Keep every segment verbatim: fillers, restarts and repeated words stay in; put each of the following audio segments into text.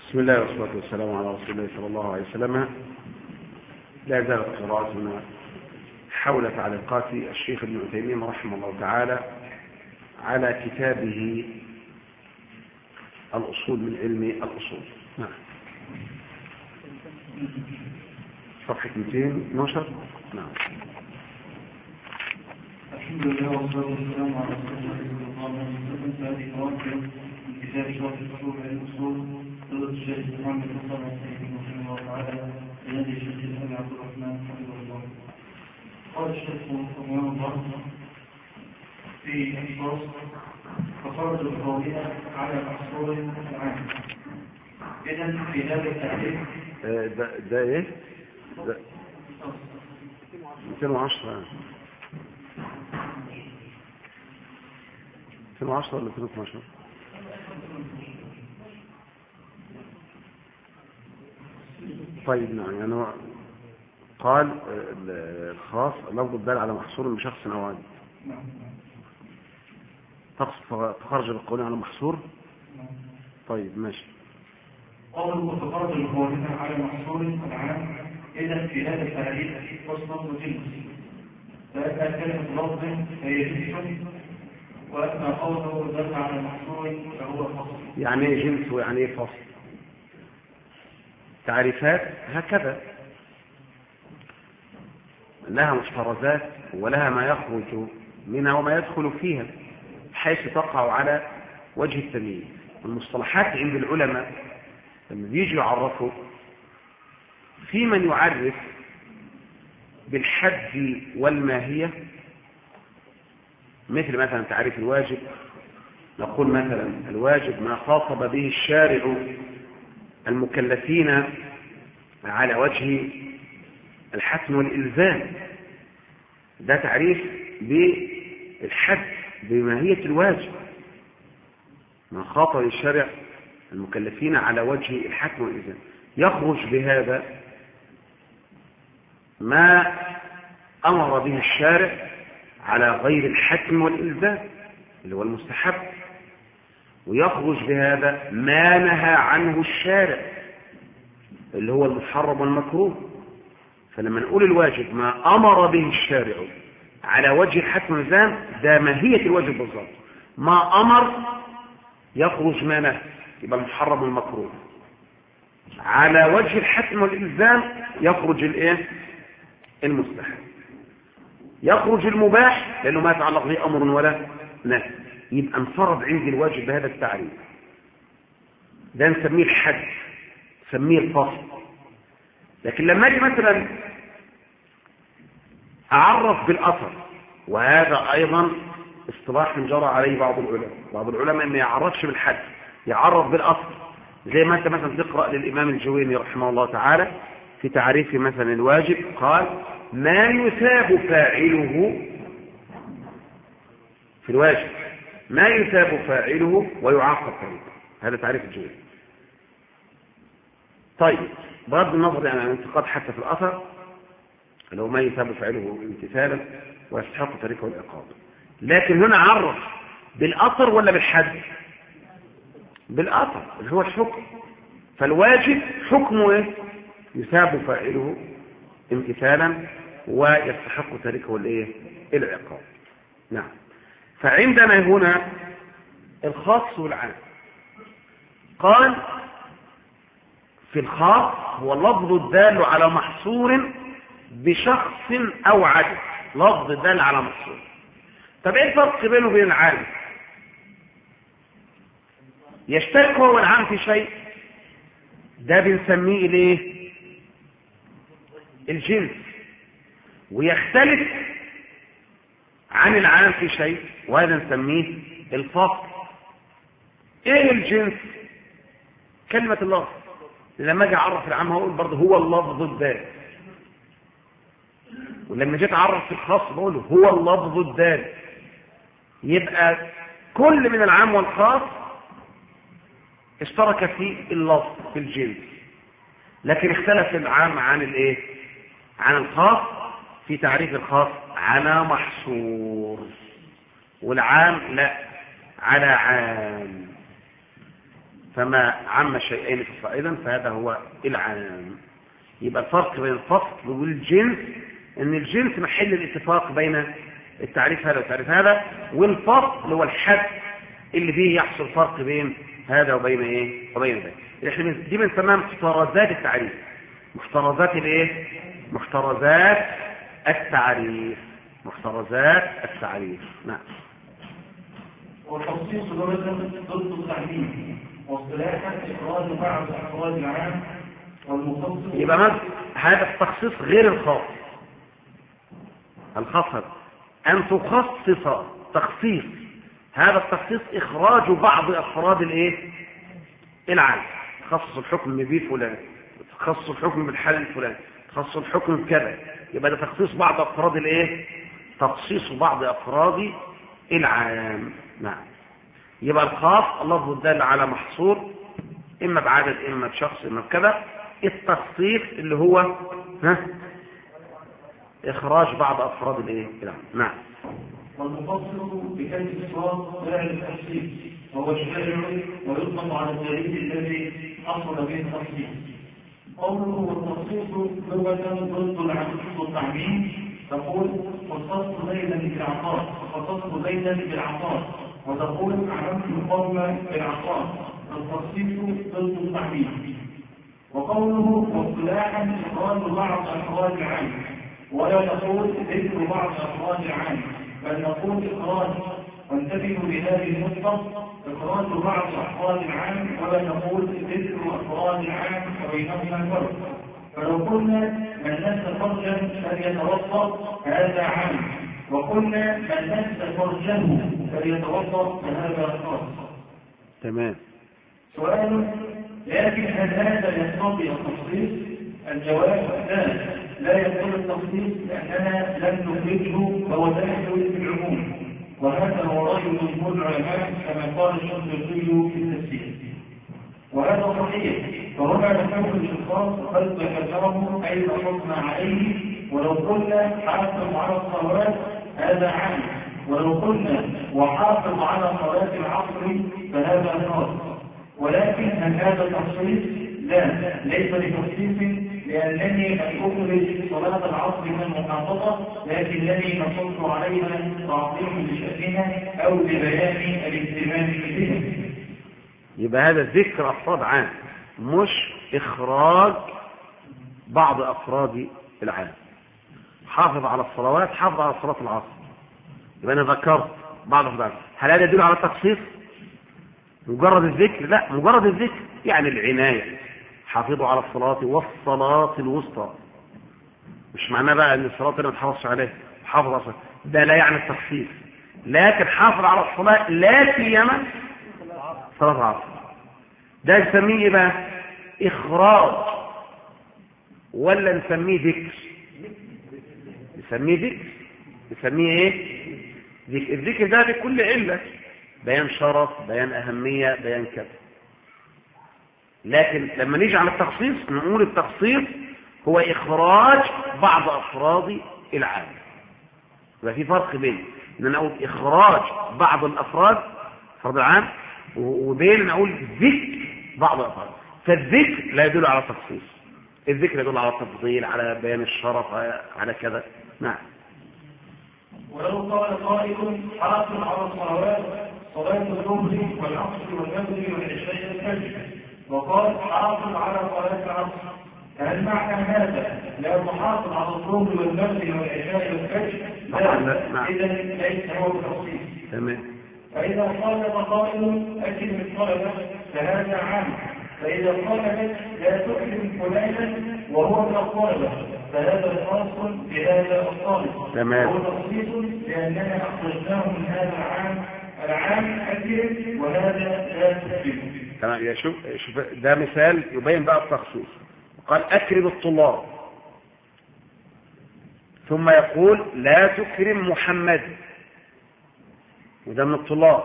بسم الله والصلاة والسلام على رسول الله صلى الله عليه وسلم. لا زالت قراءتنا حول تعليقات الشيخ ابن عثيمين رحمه الله تعالى على كتابه الأصول من علم الأصول. نعم. صفحة مئتين واثناشر. نعم. الحمد لله والصلاة والسلام على رسول الله صلى الله عليه وسلم. هذه قراءة من كتاب شرح الأصول من الأصول قراءة الشيخ محمد بن صالح العثيمين رحمه الله تعالى الذي الشيخ الأمين عبد الرحمن حفظه الله. قال الشيخ رحمه الله في الفصل فخرج القومية على محصول عام. إذن في هذا التعريف ده ده ايه؟ ده مئتين وعشرة مئتين وعشرة ولا مئتين واثناشر؟ طيب نعم. يعني هو قال الخاص لفظ الدال على محصور بشخص او عدد. تقصد تخرج القولين على محصور. طيب ماشي. قوله فخرج القولين على محصور العام. إذا في هذا التعريف فصل وجنس، فأتى كلمة لفظ فهي جنس، وأما قوله دل على محصور فهو فصل. يعني ايه جنس ويعني ايه فصل؟ تعريفات هكذا لها مشترزات ولها ما يخرج منها وما يدخل فيها حيث تقع على وجه التمييز. المصطلحات عند العلماء لما بيجوا يعرفوا، في من يعرف بالحد والماهية، مثل مثلا تعريف الواجب، نقول مثلا الواجب ما خاطب به الشارع المكلفين على وجه الحتم والإلزام. ده تعريف بالحد بماهية الواجب، ما خاطب الشارع المكلفين على وجه الحتم والإلزام. يخرج بهذا ما أمر به الشارع على غير الحتم والإلزام اللي هو المستحب، ويخرج بهذا ما نهى عنه الشارع اللي هو المحرم والمكروه. فلما نقول الواجب ما أمر به الشارع على وجه الحتم والإلزام، ده ماهية الواجب بالضبط. ما أمر يخرج ما نهى، يبقى المحرم والمكروه. على وجه الحتم والإلزام يخرج الايه؟ المستحب. يخرج المباح لأنه ما يتعلق به أمر ولا نهي. يبقى انفرد عندي الواجب بهذا التعريف، ده نسميه الحد، نسميه الفصل. لكن لما اجي مثلا اعرف بالاثر، وهذا ايضا اصطلاح جرى عليه بعض العلماء بعض العلماء ما يعرفش بالحد، يعرف بالاثر. زي ما انت مثلا تقرا للامام الجويني رحمه الله تعالى في تعريف مثلا الواجب، قال ما يثاب فاعله في الواجب، ما يثاب فاعله ويعاقب فاعله. هذا تعريف الجويني. طيب بغض النظر عن الانتقاد حتى في الاثر، لو ما يثاب فاعله امتثالا ويستحق تاركه العقاب. لكن هنا عرف بالاثر ولا بالحد؟ بالاثر اللي هو الحكم. فالواجب حكمه ايه؟ يثاب فاعله امتثالا ويستحق تاركه الايه؟ العقاب. نعم. فعندنا هنا الخاص والعام. قال في الخاص هو اللفظ الدال على محصور بشخص او عدد، لفظ الدال على محصور. طب ايه الفرق بينه وبين العام؟ يشترك هو والعام في شيء، ده بنسميه الايه؟ الجنس. ويختلف عن العام في شيء، وهذا نسميه الفصل. ايه الجنس؟ كلمة اللفظ. لما اجي اعرف العام هقول برضه هو اللفظ الدال، ولما جيت اعرف في الخاص بقول هو اللفظ الدال. يبقى كل من العام والخاص اشترك في اللفظ في الجنس، لكن اختلف العام عن الايه؟ عن الخاص في تعريف الخاص على محصور، والعام لا على عام. فما عم شيئين فصائدا فهذا هو العام. يبقى الفرق بين الفصل والجنس ان الجنس محل الاتفاق بين التعريف هذا والتعريف هذا، والفصل هو الحد اللي فيه يحصل فرق بين هذا وبين ايه وبين ذلك. احنا دي بنسميها محترزات التعريف. محترزات الايه؟ محترزات التعريف. محترزات التعريف. نعم. والتخصيص لغة ضد التعميم، واصطلاحا إخراج بعض أفراد العام والمخصص. يبقى مثلا هذا التخصيص غير الخاص. الخاص أن تخصص تخصيص، هذا التخصيص إخراج بعض أفراد الايه العام. تخصص الحكم به فلان، تخصص الحكم بالحال الفلاني، تخصص الحكم بكذا، يبقى ده تخصيص بعض أفراد الايه تخصيص بعض أفراد العام. نعم. يبقى الخاص اللفظ الدال على محصور إما بعدد إما بشخص إما بكذا. التخصيص اللي هو ها إخراج بعض أفراد الإيه العام. نعم. والمفصل بكلمة الصواب فاعل التخصيص وهو الشارع ويطلق على الدليل الذي حصل به التخصيص. قوله والتخصيص لغة ضد التعميم، تقول خصصت زيدا بالعطاء خصصت زيدا بالعطاء، وتقول عممت القوم بالعطاء. التخصيص ضد التعميم. وقوله واصطلاحا إخراج بعض أفراد العام، ولا تقول ذكر بعض أفراد العام بل نقول إخراج. وانتبهوا لهذه النقطة، إخراج بعض أفراد العام ولا نقول ذكر أفراد العام وبينهما فرق. فلو قلنا من نفس فرجا فليتوضا هذا عام، وقلنا من نفس فرجه فليتوضا فهذا خاص. تمام. سؤال: لكن هل هذا يقتضي التخصيص؟ الجواب لا، لا يقتضي التخصيص لأننا لم نخرجه فهو داخل في العموم، وهذا هو رأي جمهور العلماء كما قال الشنقيطي في التفسير، وهذا صحيح. فهنا نحول الخاص قد ذكره أي نصصنا عليه. ولو قلنا حافظ على الصلوات هذا عام، ولو قلنا وحافظ على صلاة العصر فهذا خاص. ولكن هل هذا تخصيص؟ لا، ليس بتخصيص، لأنني لم أخرج صلاة العصر من المحافظة، لكنني نصصت عليها تعظيم لشأنها أو لبيان الاهتمام بها. يبقى هذا ذكر أفراد عام مش إخراج بعض أفراد العام. حافظ على الصلوات، حافظ على صلاة العصر، يبقى أنا ذكرت بعض أفراد. هل هذا يدل على التخصيص؟ مجرد الذكر؟ لا، مجرد الذكر يعني العناية. حافظوا على الصلاة والصلاة الوسطى، مش معناه بقى أن الصلاة اللي ما تحافظش عليها حافظ على الصلاة، ده لا يعني التخصيص. لكن حافظ على الصلاة لا سيما صلاة العصر، ده نسميه بقى إخراج ولا نسميه ذكر؟ نسميه ذكر. نسميه ايه؟ ذكر. الذكر ده بكل علة، بيان شرف، بيان أهمية، بيان كذا. لكن لما نيجي على التخصيص نقول التخصيص هو إخراج بعض أفراد العام. يبقى في فرق بين ان نقول إخراج بعض الأفراد فرد العام وبين نقول ذكر بعض الأفراد. فالذكر لا يدل على التخصيص، الذكر يدل على التفضيل، على بيان الشرف، على كذا. نعم. ولو قال قائل حافظ على الصلوات صلاة الظهر والعصر والمغرب والعشاء والفجر، وقال حافظ على صلاة العصر، هل معنى هذا لا تحافظ على الظهر والمغرب والعشاء والفجر؟ لا، إذا ليس هو التخصيص. تمام. فإذا قال قائل أكرم الطلبة فهذا عام، فإذا قال لا تكرم فلانا وهو من الطلبة فهذا خاص بهذا الطالب. تمام. وهو تخصيص لأننا أخرجناه من هذا العام، العام أكرم وهذا لا تكرم. تمام. يا شوف شوف ده مثال يبين بقى التخصيص. قال أكرم الطلاب، ثم يقول لا تكرم محمد، وده من الطلاب.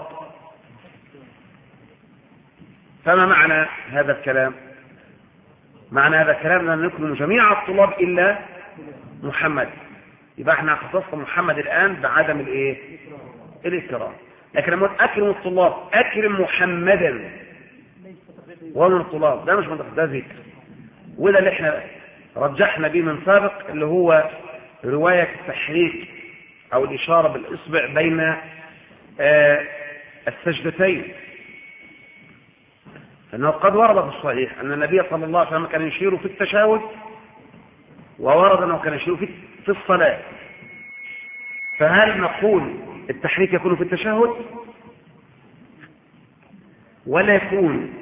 فما معنى هذا الكلام؟ معنى هذا الكلام أن نكرم جميع الطلاب إلا محمد. يبقى احنا خصصنا محمد الآن بعدم الايه؟ الإكرام. لكن لما أكرم الطلاب أكرم محمدا والانطلاق، ده مش منطق، ده ذكر. وده اللي احنا رجحنا به من سابق، اللي هو رواية التحريك أو الإشارة بالإصبع بين آه السجدتين. فإنه قد ورد في الصحيح أن النبي صلى الله عليه وسلم كان يشير في التشهد، وورد أنه كان يشير في الصلاة. فهل نقول التحريك يكون في التشهد ولا يكون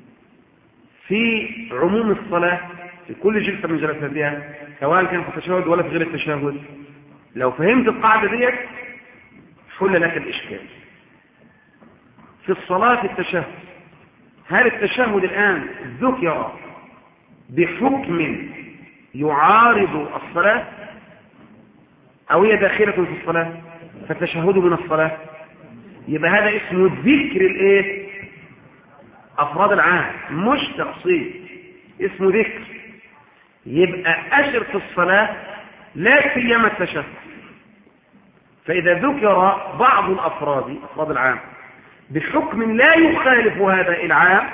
في عموم الصلاة في كل جلسة من جلساتها، سواء كان في التشهد ولا في غير التشهد؟ لو فهمت القاعدة ديت حل لك الإشكال. في الصلاة في التشهد، هل التشهد الآن ذكر بحكم يعارض الصلاة أو هي داخلة في الصلاة فالتشهد من الصلاة؟ يبقى هذا اسمه ذكر الايه؟ أفراد العام، مش تخصيص، اسمه ذكر. يبقى أشر في الصلاة لا سيما التشهد. فإذا ذكر بعض الأفراد أفراد العام بحكم لا يخالف هذا العام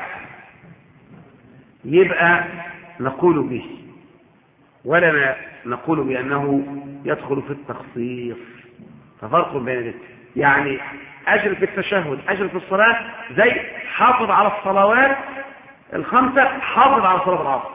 يبقى نقول به، ولا نقول بأنه يدخل في التخصيص. ففرق بين ذلك، يعني أجر في التشهد أجر في الصلاة زي حافظ على الصلوات الخمسة، حافظ على صلاة العصر.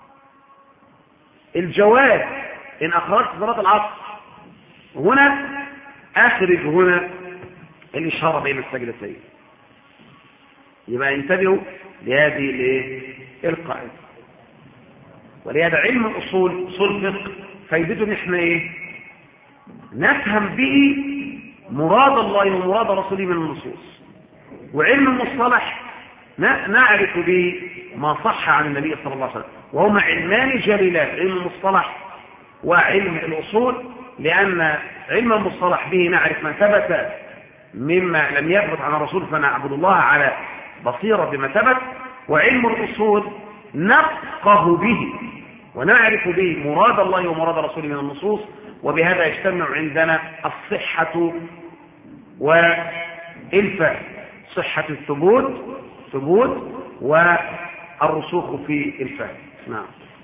الجواز إن أخرجت صلاة العصر هنا أخرج هنا الإشارة بين السجدتين. يبقى انتبهوا لهذه القاعدة. ولهذا علم الأصول، أصول الفقه، فايدته ان احنا ايه؟ نفهم به مراد الله ومراد رسوله من النصوص. وعلم المصطلح نعرف به ما صح عن النبي صلى الله عليه وسلم، وهما علمان جليلان، علم المصطلح وعلم الأصول. لأن علم المصطلح به نعرف ما ثبت مما لم يثبت عن الرسول فنعبد الله على بصيرة بما ثبت، وعلم الأصول نفقه به ونعرف به مراد الله ومراد رسوله من النصوص. وبهذا يجتمع عندنا الصحة والفهم، صحة الثبوت ثبوت والرسوخ في الفهم. نعم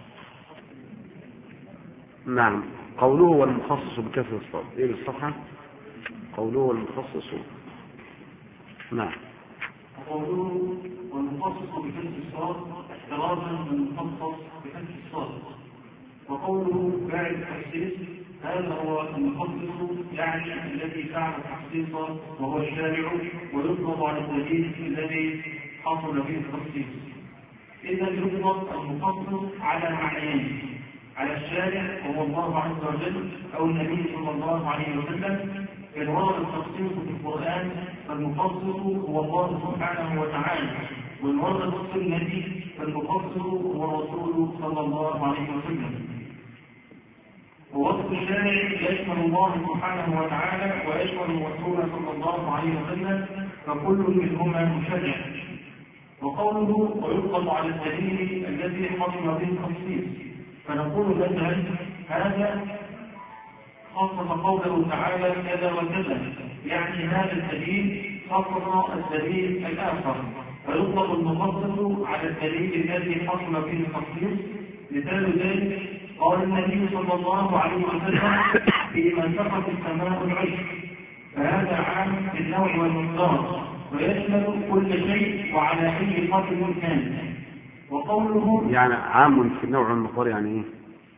نعم. قوله والمخصص بكسر الصاد، ايه الصفحة؟ قوله والمخصص. نعم. قوله والمخصص بكسر الصاد احترازا من المخصص بكسر الصاد. وقوله فاعل التخصيص هذا هو المخصص، يعني الذي فعل التخصيص وهو الشارع، ويطلق على الدليل الذي حصل به التخصيص. إذا يطلق المخصص على معنيين: على الشارع وهو الله عز وجل أو النبي صلى الله عليه وسلم. إن ورد التخصيص في القرآن فالمخصص هو الله سبحانه وتعالى، وإن ورد في السنة فالمخصص هو الرسول صلى الله عليه وسلم. ووصف الشارع يشمل الله سبحانه وتعالى ويشمل الرسول صلى الله عليه وسلم، فكل منهما مشرع. وقوله ويطلق على الدليل الذي حصل به التخصيص، فنقول مثلا هذا خصص قوله تعالى كذا وكذا، يعني هذا الدليل خصص الدليل الآخر. ويطلق المخصص على الدليل الذي حصل به التخصيص. مثال ذلك قال النبي صلى الله عليه وسلم في منطقة السماء العشر، فهذا عام في النوع والمقدار ويشمل كل شيء وعلى أي قدر كان. وقوله يعني عام في النوع والمقدار يعني ايه؟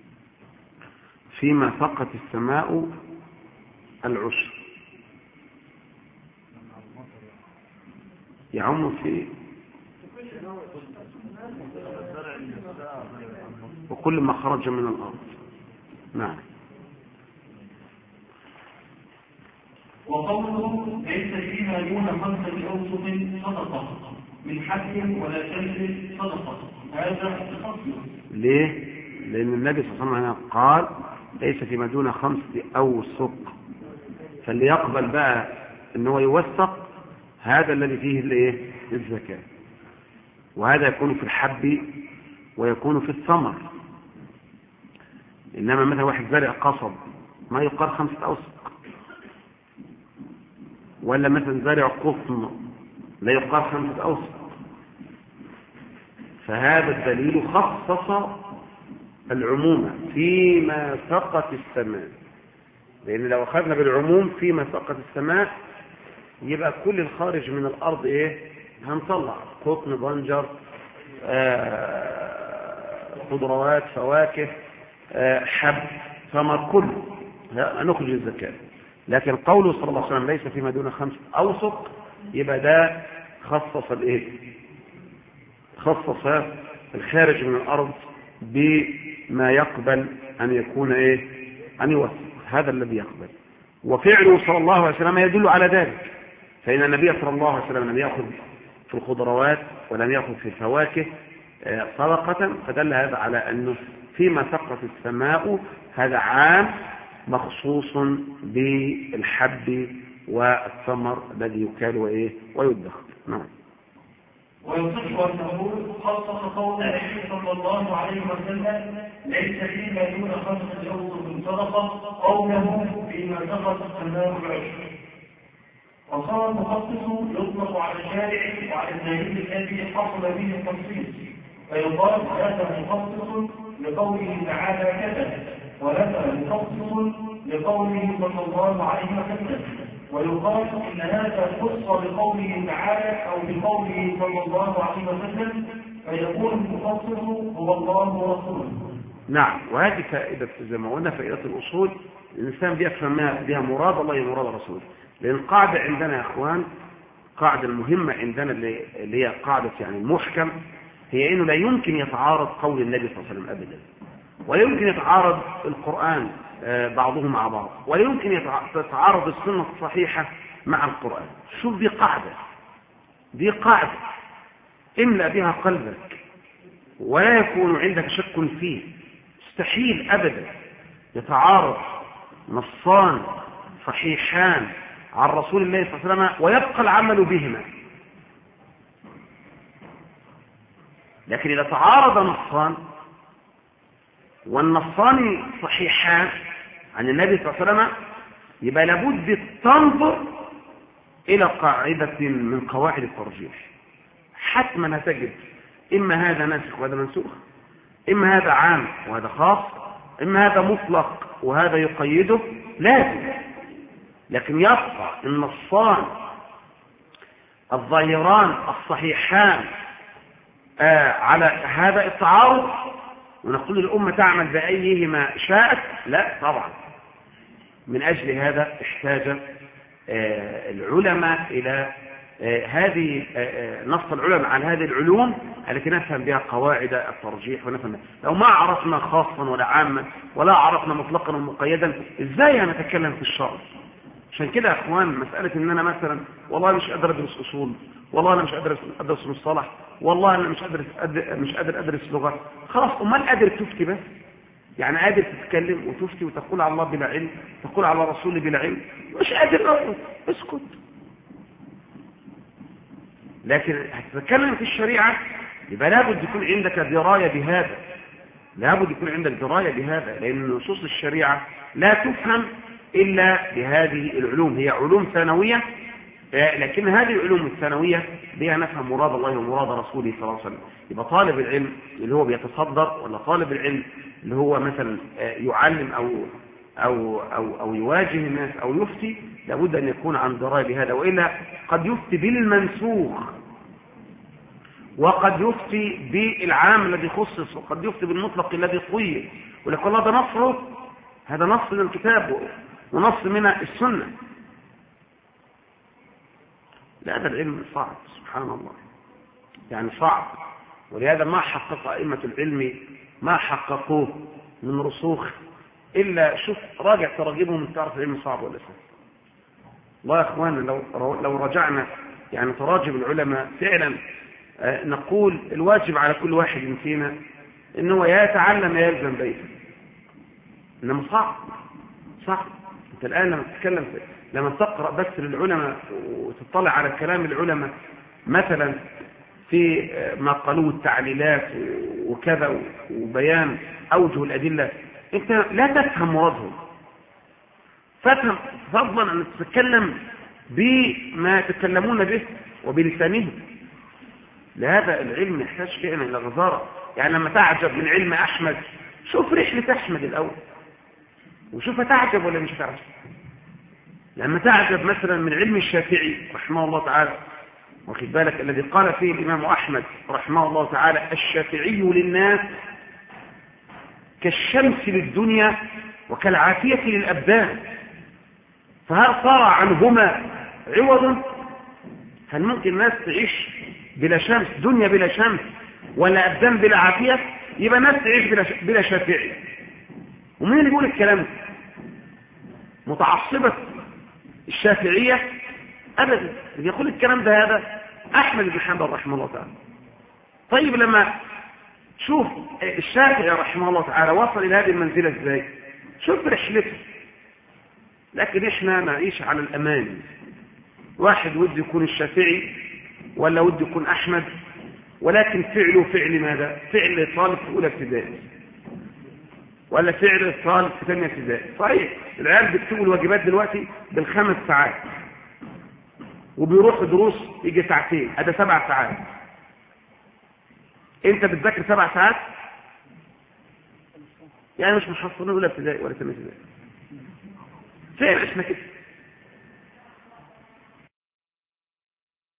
فيما فقت السماء العشر يعم في وكل ما خرج من الأرض. نعم. وقوله ليس فيما دون خمسة أوسط صدقة من حد ولا شمس صدقة، هذا تخصص. ليه؟ لأن النبي صلى الله عليه وسلم قال ليس فيما دون خمسة أوسط، فاللي يقبل بقى ان هو يوثق هذا الذي فيه الايه؟ الزكاة. وهذا يكون في الحب ويكون في الثمر. إنما مثلا واحد زارع قصب ما يقال خمسة أوسق، ولا مثلا زارع قطن لا يقال خمسة أوسق. فهذا الدليل خصص العموم فيما سقط السماء، لأن لو أخذنا بالعموم فيما سقط السماء يبقى كل الخارج من الأرض إيه؟ هنطلع قطن، بنجر، آه، خضروات، فواكه، آه، حب، ثمر، كله نخرج الزكاة. لكن قوله صلى الله عليه وسلم ليس فيما دون خمس أوسق، يبقى ده خصص الإيه؟ خصص الخارج من الأرض بما يقبل أن يكون إيه؟ أن يوسق، هذا الذي يقبل. وفعله صلى الله عليه وسلم يدل على ذلك، فإن النبي صلى الله عليه وسلم لم يأخذ في الخضروات ولم يأخذ في الفواكه صدقة، فدل هذا على أنه فيما سقط السماء هذا عام مخصوص بالحب والثمر الذي يكال وإيه ويدخر. نعم. ويصح أنه خصص قول النبي صلى الله عليه وسلم ليس فيما دون خمسة أوسق صدقة قوله فيما سقط السماء بعشر. وصار المخصص يطلق على الشارع وعلى الدليل الذي حصل به التخصيص، فيقال هذا مخصص لقوله تعالى كذا، وهذا مخصص لقوله صلى الله عليه وسلم، ويقال إن هذا خص بقوله تعالى أو بقوله صلى الله عليه وسلم، فيكون المخصص هو الله ورسوله. نعم. وهذه فائدة زي ما قلنا فائدة الأصول، الإنسان بيفهم بها مراد الله ومراد رسوله. لأن قاعدة عندنا يا أخوان، قاعدة المهمة عندنا اللي هي قاعدة يعني المحكم، هي إنه لا يمكن يتعارض قول النبي صلى الله عليه وسلم أبدا، ولا يمكن يتعارض القرآن بعضهم مع بعض، ولا يمكن يتعارض السنة الصحيحة مع القرآن. شوف دي قاعدة، دي قاعدة املأ بها قلبك ولا يكون عندك شك فيه. مستحيل أبدا يتعارض نصان صحيحان عن رسول الله صلى الله عليه وسلم ويبقى العمل بهما. لكن إذا تعارض نصان والنصان صحيحان عن النبي صلى الله عليه وسلم، يبقى لابد تنظر إلى قاعدة من قواعد الترجيح. حتما هتجد إما هذا ناسخ وهذا منسوخ، إما هذا عام وهذا خاص، إما هذا مطلق وهذا يقيده، لازم. لكن يبقى النصان الظاهران الصحيحان آه على هذا التعارض، ونقول الأمة تعمل بأيهما شاءت؟ لا طبعا. من أجل هذا احتاج آه العلماء إلى آه هذه آه نص العلماء على هذه العلوم التي نفهم بها قواعد الترجيح ونفهم. لو ما عرفنا خاصا ولا عاما ولا عرفنا مطلقا ومقيدا، ازاي هنتكلم في الشرع؟ عشان كده يا اخوان، مسألة ان انا مثلا والله مش قادر ادرس اصول، والله انا مش قادر ادرس مصطلح، والله انا مش قادر مش قادر ادرس لغة، خلاص امال قادر تفتي بس؟ يعني قادر تتكلم وتفتي وتقول على الله بلا علم، تقول على رسوله بلا علم، مش قادر اسكت. لكن هتتكلم في الشريعة يبقى لابد يكون عندك دراية بهذا، لابد يكون عندك دراية بهذا، لأن نصوص الشريعة لا تفهم إلا بهذه العلوم. هي علوم ثانوية، لكن هذه العلوم الثانوية بها نفهم مراد الله ومراد رسوله صلى الله عليه وسلم. يبقى طالب العلم اللي هو بيتصدر، ولا طالب العلم اللي هو مثلا يعلم أو أو أو أو يواجه الناس أو يفتي، لابد أن يكون عن دراية بهذا، وإلا قد يفتي بالمنسوخ، وقد يفتي بالعام الذي خصص، وقد يفتي بالمطلق الذي قيد، ولكن الله ده نصه، هذا نص من الكتاب ونص من السنة. لا، هذا العلم صعب سبحان الله، يعني صعب. ولهذا ما حقق أئمة العلم ما حققوه من رسوخ إلا شوف راجع تراجمهم تعرف العلم صعب ولا سهل. الله يا أخوانا، لو لو رجعنا يعني تراجم العلماء فعلا نقول الواجب على كل واحد فينا إنه يتعلم يلزم بيته، إنما صعب صعب. أنت الآن لما تتكلم لما تقرأ بس للعلماء وتطلع على كلام العلماء مثلا في ما قالوه التعليلات وكذا وبيان أوجه الأدلة، أنت لا تفهم مرادهم، فافهم فضلا أن تتكلم بما يتكلمون به وبلسانهم. لهذا العلم يحتاج فعلا الى غزاره. يعني لما تعجب من علم احمد شوف رحله احمد الاول وشوف تعجب ولا مش تعجب. لما تعجب مثلا من علم الشافعي رحمه الله تعالى، واخد بالك الذي قال فيه الامام احمد رحمه الله تعالى الشافعي للناس كالشمس للدنيا وكالعافيه للابدان، فهل صار عنهما عوض؟ هل ممكن الناس تعيش بلا شمس، دنيا بلا شمس، ولا أبدان بلا عافية؟ يبقى الناس تعيش بلا, بلا شافعي. ومين اللي يقول الكلام ده؟ متعصبة الشافعية؟ أبدا. اللي يقول الكلام ده هذا أحمد بن حنبل رحمه الله تعالى. طيب لما شوف الشافعي رحمه الله تعالى وصل إلى هذه المنزلة إزاي؟ شوف رحلته. لكن إحنا نعيش على الأمان. واحد ود يكون الشافعي ولا ود يكون أحمد، ولكن فعله فعل ماذا؟ فعل طالب في أولى ابتدائي ولا فعل طالب في ثانية ابتدائي. صحيح العيال بيكتبوا الواجبات دلوقتي بالخمس ساعات وبيروحوا دروس يجي ساعتين، هذا سبع ساعات. انت بتذاكر سبع ساعات يعني مش محصلين أولى ابتدائي ولا ثانية ابتدائي. فعلا احنا كده.